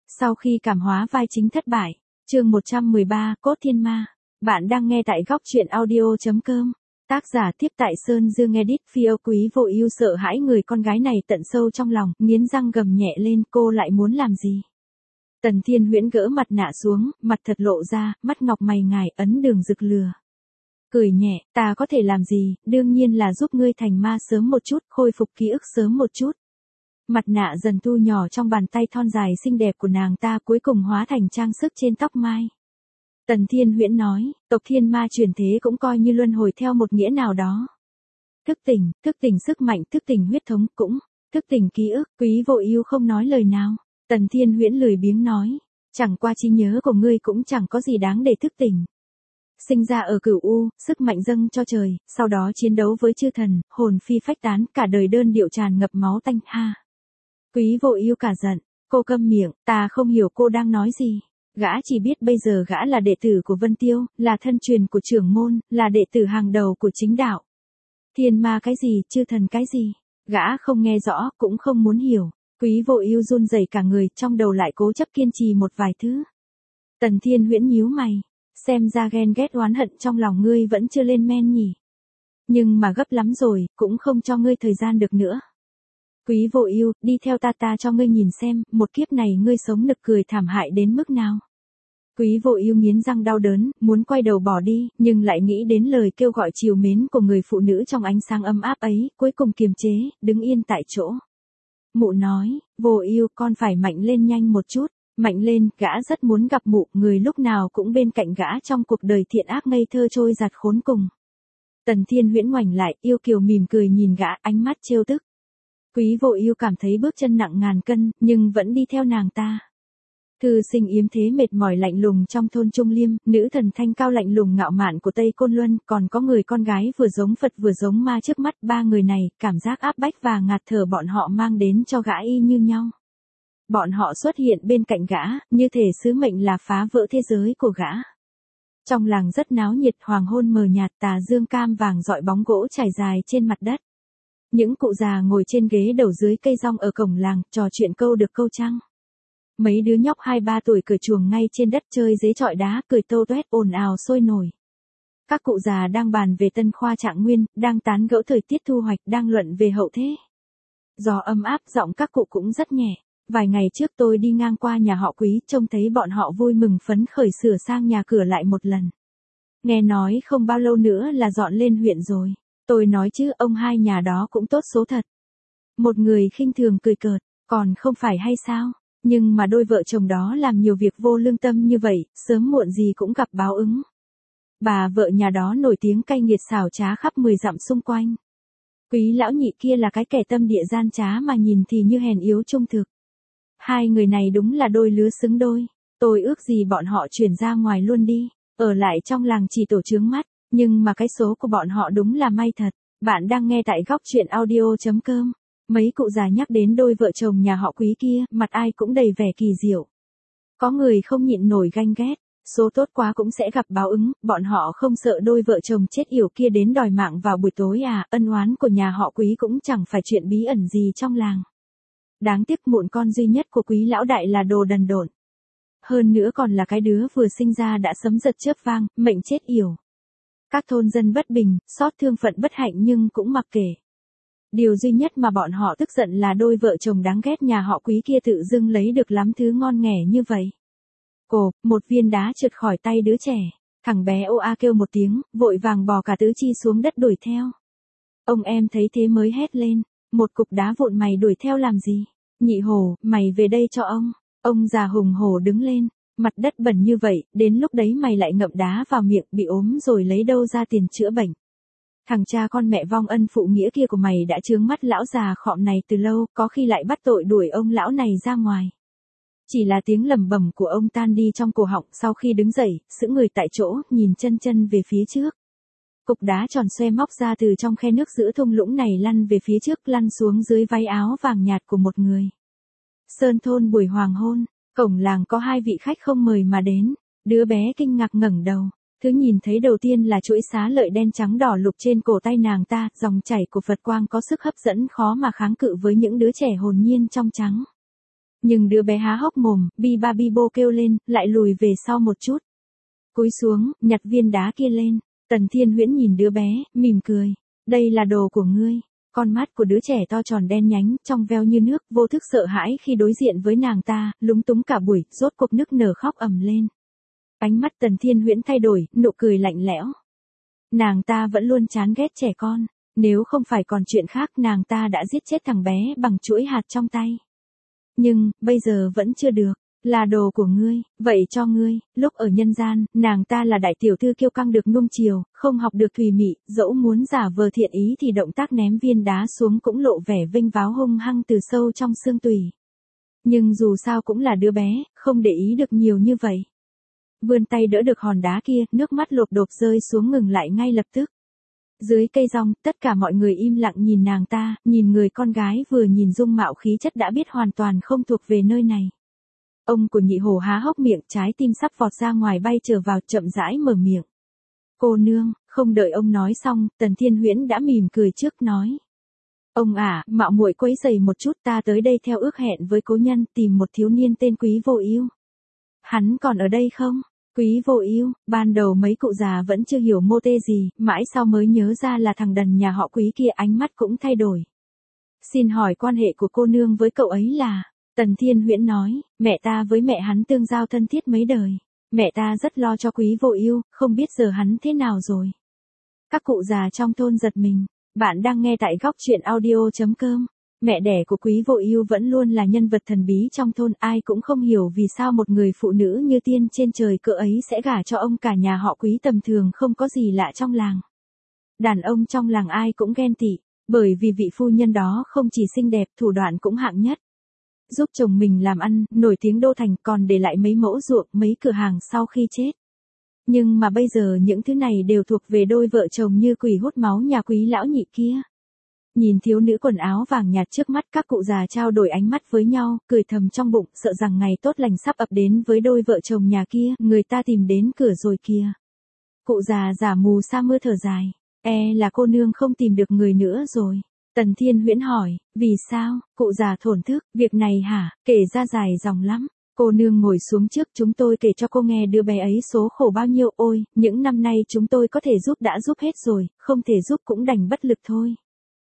Sau khi cảm hóa vai chính thất bại, chương 113, Cốt Thiên Ma. Bạn đang nghe tại góc truyện audio.com. Tác giả tiếp tại Sơn Dương Edit. Phiêu Quý Vô Ưu sợ hãi người con gái này tận sâu trong lòng, nghiến răng gầm nhẹ lên, cô lại muốn làm gì? Tần Thiên Huyễn gỡ mặt nạ xuống, mặt thật lộ ra, mắt ngọc mày ngài, ấn đường rực lừa. Cười nhẹ, ta có thể làm gì, đương nhiên là giúp ngươi thành ma sớm một chút, khôi phục ký ức sớm một chút. Mặt nạ dần thu nhỏ trong bàn tay thon dài xinh đẹp của nàng ta, cuối cùng hóa thành trang sức trên tóc mai. Tần Thiên Huyễn nói, tộc thiên ma chuyển thế cũng coi như luân hồi theo một nghĩa nào đó. Thức tỉnh sức mạnh, thức tỉnh huyết thống, cũng thức tỉnh ký ức. Quý Vô Ưu không nói lời nào. Tần Thiên Huyễn lười biếng nói, chẳng qua trí nhớ của ngươi cũng chẳng có gì đáng để thức tỉnh. Sinh ra ở Cửu U, sức mạnh dâng cho trời, sau đó chiến đấu với chư thần, hồn phi phách tán, cả đời đơn điệu tràn ngập máu tanh ha. Quý Vô Ưu cả giận, cô câm miệng, ta không hiểu cô đang nói gì. Gã chỉ biết bây giờ gã là đệ tử của Vân Tiêu, là thân truyền của trưởng môn, là đệ tử hàng đầu của chính đạo. Thiên ma cái gì, chư thần cái gì, gã không nghe rõ, cũng không muốn hiểu. Quý Vô Ưu run rẩy cả người, trong đầu lại cố chấp kiên trì một vài thứ. Tần Thiên Huyễn nhíu mày, xem ra ghen ghét oán hận trong lòng ngươi vẫn chưa lên men nhỉ. Nhưng mà gấp lắm rồi, cũng không cho ngươi thời gian được nữa. Quý Vô Ưu, đi theo ta cho ngươi nhìn xem, một kiếp này ngươi sống nực cười thảm hại đến mức nào. Quý Vô Ưu nghiến răng đau đớn, muốn quay đầu bỏ đi, nhưng lại nghĩ đến lời kêu gọi trìu mến của người phụ nữ trong ánh sáng ấm áp ấy, cuối cùng kiềm chế, đứng yên tại chỗ. Mụ nói, Vô Ưu, con phải mạnh lên nhanh một chút. Mạnh lên, gã rất muốn gặp mụ, người lúc nào cũng bên cạnh gã trong cuộc đời thiện ác ngây thơ trôi dạt khốn cùng. Tần Thiên Huyễn ngoảnh lại, yêu kiều mỉm cười nhìn gã, ánh mắt trêu tức. Quý Vô Ưu cảm thấy bước chân nặng ngàn cân, nhưng vẫn đi theo nàng ta. Thư sinh yếm thế mệt mỏi lạnh lùng trong thôn Trung Liêm, nữ thần thanh cao lạnh lùng ngạo mạn của Tây Côn Luân, còn có người con gái vừa giống Phật vừa giống ma trước mắt, ba người này, cảm giác áp bách và ngạt thở bọn họ mang đến cho gã y như nhau. Bọn họ xuất hiện bên cạnh gã, như thể sứ mệnh là phá vỡ thế giới của gã. Trong làng rất náo nhiệt, hoàng hôn mờ nhạt, tà dương cam vàng rọi bóng gỗ trải dài trên mặt đất. Những cụ già ngồi trên ghế đầu dưới cây rong ở cổng làng, trò chuyện câu được câu trăng. Mấy đứa nhóc 2-3 tuổi cởi chuồng ngay trên đất chơi dế chọi đá, cười tô toét ồn ào sôi nổi. Các cụ già đang bàn về tân khoa trạng nguyên, đang tán gẫu thời tiết thu hoạch, đang luận về hậu thế. Gió ấm áp, giọng các cụ cũng rất nhẹ. Vài ngày trước tôi đi ngang qua nhà họ Quý, trông thấy bọn họ vui mừng phấn khởi sửa sang nhà cửa lại một lần. Nghe nói không bao lâu nữa là dọn lên huyện rồi. Tôi nói chứ, ông hai nhà đó cũng tốt số thật. Một người khinh thường cười cợt, còn không phải hay sao? Nhưng mà đôi vợ chồng đó làm nhiều việc vô lương tâm như vậy, sớm muộn gì cũng gặp báo ứng. Bà vợ nhà đó nổi tiếng cay nghiệt xảo trá khắp 10 dặm xung quanh. Quý lão nhị kia là cái kẻ tâm địa gian trá mà nhìn thì như hèn yếu trung thực. Hai người này đúng là đôi lứa xứng đôi. Tôi ước gì bọn họ chuyển ra ngoài luôn đi, ở lại trong làng chỉ tổ chướng mắt, nhưng mà cái số của bọn họ đúng là may thật. Bạn đang nghe tại góc truyện audio.com. Mấy cụ già nhắc đến đôi vợ chồng nhà họ Quý kia, mặt ai cũng đầy vẻ kỳ diệu. Có người không nhịn nổi ganh ghét, số tốt quá cũng sẽ gặp báo ứng, bọn họ không sợ đôi vợ chồng chết yểu kia đến đòi mạng vào buổi tối à, ân oán của nhà họ Quý cũng chẳng phải chuyện bí ẩn gì trong làng. Đáng tiếc mụn con duy nhất của Quý lão đại là đồ đần độn. Hơn nữa còn là cái đứa vừa sinh ra đã sấm giật chớp vang, mệnh chết yểu. Các thôn dân bất bình, xót thương phận bất hạnh nhưng cũng mặc kệ. Điều duy nhất mà bọn họ tức giận là đôi vợ chồng đáng ghét nhà họ Quý kia tự dưng lấy được lắm thứ ngon nghẻ như vậy. Một viên đá trượt khỏi tay đứa trẻ. Thằng bé ô a kêu một tiếng, vội vàng bò cả tứ chi xuống đất đuổi theo. Ông em thấy thế mới hét lên, một cục đá vụn mày đuổi theo làm gì? Nhị hổ, mày về đây cho ông. Ông già hùng hổ đứng lên, mặt đất bẩn như vậy, đến lúc đấy mày lại ngậm đá vào miệng, bị ốm rồi lấy đâu ra tiền chữa bệnh. Thằng cha con mẹ vong ân phụ nghĩa kia của mày đã chướng mắt lão già khọm này từ lâu, có khi lại bắt tội đuổi ông lão này ra ngoài. Chỉ là tiếng lẩm bẩm của ông tan đi trong cổ họng sau khi đứng dậy, sững người tại chỗ, nhìn chân về phía trước. Cục đá tròn xoe móc ra từ trong khe nước giữa thung lũng này lăn về phía trước, lăn xuống dưới váy áo vàng nhạt của một người. Sơn thôn buổi hoàng hôn, cổng làng có hai vị khách không mời mà đến, đứa bé kinh ngạc ngẩng đầu. Thứ nhìn thấy đầu tiên là chuỗi xá lợi đen trắng đỏ lục trên cổ tay nàng ta, dòng chảy của Phật quang có sức hấp dẫn khó mà kháng cự với những đứa trẻ hồn nhiên trong trắng. Nhưng đứa bé há hốc mồm, bi ba bi bô kêu lên, lại lùi về sau một chút. Cúi xuống, nhặt viên đá kia lên. Tần Thiên Huyễn nhìn đứa bé, mỉm cười. Đây là đồ của ngươi. Con mắt của đứa trẻ to tròn đen nhánh, trong veo như nước, vô thức sợ hãi khi đối diện với nàng ta, lúng túng cả buổi, rốt cuộc nức nở khóc ầm lên. Ánh mắt Tần Thiên Huyễn thay đổi, nụ cười lạnh lẽo. Nàng ta vẫn luôn chán ghét trẻ con, nếu không phải còn chuyện khác nàng ta đã giết chết thằng bé bằng chuỗi hạt trong tay. Nhưng, bây giờ vẫn chưa được, là đồ của ngươi, vậy cho ngươi. Lúc ở nhân gian, nàng ta là đại tiểu thư kiêu căng được nuông chiều, không học được thùy mị, dẫu muốn giả vờ thiện ý thì động tác ném viên đá xuống cũng lộ vẻ vênh váo hung hăng từ sâu trong xương tủy. Nhưng dù sao cũng là đứa bé, không để ý được nhiều như vậy. Vươn tay đỡ được hòn đá kia, nước mắt lột đột rơi xuống ngừng lại ngay lập tức. Dưới cây rong, tất cả mọi người im lặng nhìn nàng ta, nhìn người con gái vừa nhìn dung mạo khí chất đã biết hoàn toàn không thuộc về nơi này. Ông của Nhị Hổ há hốc miệng, trái tim sắp vọt ra ngoài bay trở vào, chậm rãi mở miệng. Cô nương, không đợi ông nói xong, Tần Thiên Huyễn đã mỉm cười trước nói. Ông mạo muội quấy rầy một chút, ta tới đây theo ước hẹn với cố nhân tìm một thiếu niên tên Quý Vô Ưu. Hắn còn ở đây không? Quý Vô Ưu, ban đầu mấy cụ già vẫn chưa hiểu mô tê gì, mãi sau mới nhớ ra là thằng đần nhà họ Quý kia, ánh mắt cũng thay đổi. Xin hỏi quan hệ của cô nương với cậu ấy là? Tần Thiên Huyễn nói, mẹ ta với mẹ hắn tương giao thân thiết mấy đời. Mẹ ta rất lo cho Quý Vô Ưu, không biết giờ hắn thế nào rồi. Các cụ già trong thôn giật mình. Bạn đang nghe tại góc truyện audio.com. Mẹ đẻ của Quý Vô Ưu vẫn luôn là nhân vật thần bí trong thôn, ai cũng không hiểu vì sao một người phụ nữ như tiên trên trời cỡ ấy sẽ gả cho ông cả nhà họ Quý tầm thường không có gì lạ trong làng. Đàn ông trong làng ai cũng ghen tị, bởi vì vị phu nhân đó không chỉ xinh đẹp, thủ đoạn cũng hạng nhất. Giúp chồng mình làm ăn, nổi tiếng đô thành, còn để lại mấy mẫu ruộng, mấy cửa hàng sau khi chết. Nhưng mà bây giờ những thứ này đều thuộc về đôi vợ chồng như quỷ hút máu nhà Quý lão nhị kia. Nhìn thiếu nữ quần áo vàng nhạt trước mắt, các cụ già trao đổi ánh mắt với nhau, cười thầm trong bụng, sợ rằng ngày tốt lành sắp ập đến với đôi vợ chồng nhà kia, người ta tìm đến cửa rồi kìa. Cụ già giả mù sa mưa thở dài, là cô nương không tìm được người nữa rồi. Tần Thiên Huyễn hỏi, vì sao? Cụ già thổn thức, việc này hả, kể ra dài dòng lắm. Cô nương ngồi xuống trước, chúng tôi kể cho cô nghe đứa bé ấy số khổ bao nhiêu. Ôi, những năm nay chúng tôi có thể giúp đã giúp hết rồi, không thể giúp cũng đành bất lực thôi.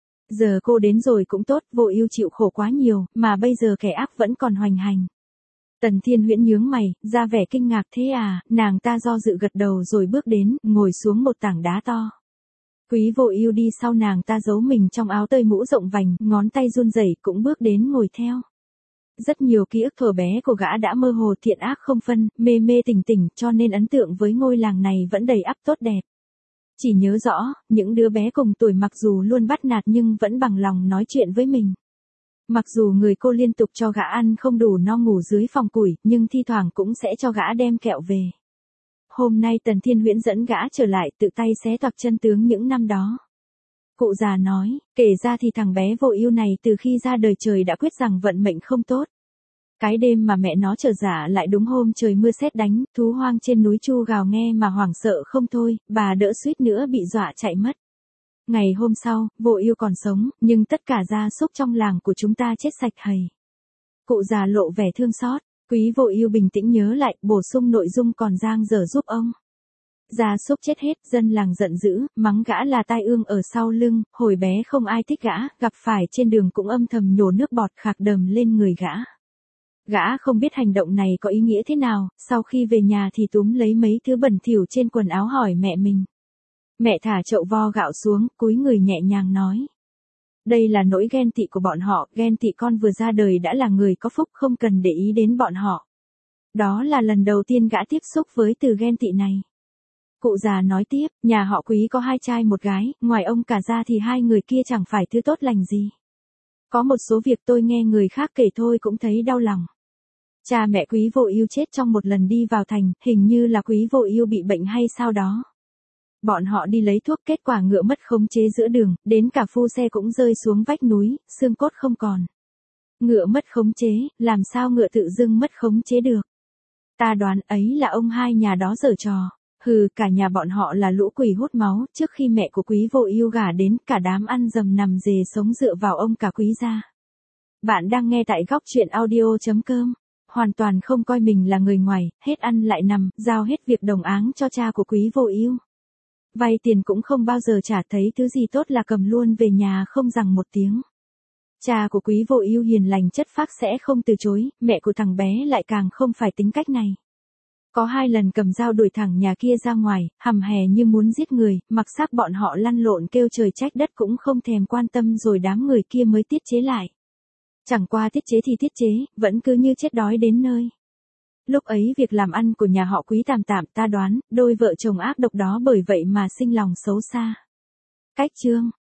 Giờ cô đến rồi cũng tốt, Vô Ưu chịu khổ quá nhiều, mà bây giờ kẻ ác vẫn còn hoành hành. Tần Thiên Huyễn nhướng mày, ra vẻ kinh ngạc, thế à? Nàng ta do dự gật đầu rồi bước đến, ngồi xuống một tảng đá to. Quý Vô Ưu đi sau nàng ta, giấu mình trong áo tơi mũ rộng vành, ngón tay run rẩy cũng bước đến ngồi theo. Rất nhiều ký ức thuở bé của gã đã mơ hồ, thiện ác không phân, mê mê tỉnh tỉnh, cho nên ấn tượng với ngôi làng này vẫn đầy ắp tốt đẹp. Chỉ nhớ rõ, những đứa bé cùng tuổi mặc dù luôn bắt nạt nhưng vẫn bằng lòng nói chuyện với mình. Mặc dù người cô liên tục cho gã ăn không đủ no ngủ dưới phòng củi, nhưng thi thoảng cũng sẽ cho gã đem kẹo về. Hôm nay Tần Thiên Huyễn dẫn gã trở lại, tự tay xé toạc chân tướng những năm đó. Cụ già nói, kể ra thì thằng bé Vô Ưu này từ khi ra đời trời đã quyết rằng vận mệnh không tốt. Cái đêm mà mẹ nó trở dạ lại đúng hôm trời mưa sét đánh, thú hoang trên núi chu gào nghe mà hoảng sợ không thôi, bà đỡ suýt nữa bị dọa chạy mất. Ngày hôm sau, Vô Ưu còn sống, nhưng tất cả gia súc trong làng của chúng ta chết sạch hầy. Cụ già lộ vẻ thương xót, Quý Vô Ưu bình tĩnh nhớ lại, bổ sung nội dung còn dang dở giúp ông. Gia súc chết hết, dân làng giận dữ, mắng gã là tai ương ở sau lưng, hồi bé không ai thích gã, gặp phải trên đường cũng âm thầm nhổ nước bọt khạc đờm lên người gã. Gã không biết hành động này có ý nghĩa thế nào, sau khi về nhà thì túm lấy mấy thứ bẩn thỉu trên quần áo hỏi mẹ mình. Mẹ thả chậu vo gạo xuống, cúi người nhẹ nhàng nói. Đây là nỗi ghen tị của bọn họ, ghen tị con vừa ra đời đã là người có phúc, không cần để ý đến bọn họ. Đó là lần đầu tiên gã tiếp xúc với từ ghen tị này. Cụ già nói tiếp, nhà họ Quý có 2 trai 1 gái, ngoài ông cả ra thì 2 người kia chẳng phải thứ tốt lành gì. Có một số việc tôi nghe người khác kể thôi cũng thấy đau lòng. Cha mẹ Quý Vô Ưu chết trong một lần đi vào thành, hình như là Quý Vô Ưu bị bệnh hay sao đó. Bọn họ đi lấy thuốc, kết quả ngựa mất khống chế giữa đường, đến cả phu xe cũng rơi xuống vách núi, xương cốt không còn. Ngựa mất khống chế, làm sao ngựa tự dưng mất khống chế được? Ta đoán ấy là ông hai nhà đó giở trò. Hừ, cả nhà bọn họ là lũ quỷ hút máu, trước khi mẹ của Quý Vô Ưu gả đến, cả đám ăn dầm nằm dề sống dựa vào ông cả Quý gia. Bạn đang nghe tại góc chuyện audio.com. Hoàn toàn không coi mình là người ngoài, hết ăn lại nằm, giao hết việc đồng áng cho cha của Quý Vô Ưu. Vay tiền cũng không bao giờ trả, thấy thứ gì tốt là cầm luôn về nhà không rằng một tiếng. Cha của Quý Vô Ưu hiền lành chất phác sẽ không từ chối, mẹ của thằng bé lại càng không phải tính cách này. Có 2 lần cầm dao đuổi thẳng nhà kia ra ngoài, hầm hè như muốn giết người, mặc xác bọn họ lăn lộn kêu trời trách đất cũng không thèm quan tâm, rồi đám người kia mới tiết chế lại. Chẳng qua tiết chế thì tiết chế, vẫn cứ như chết đói đến nơi. Lúc ấy việc làm ăn của nhà họ Quý tạm tạm, ta đoán, đôi vợ chồng ác độc đó bởi vậy mà sinh lòng xấu xa. Cách chương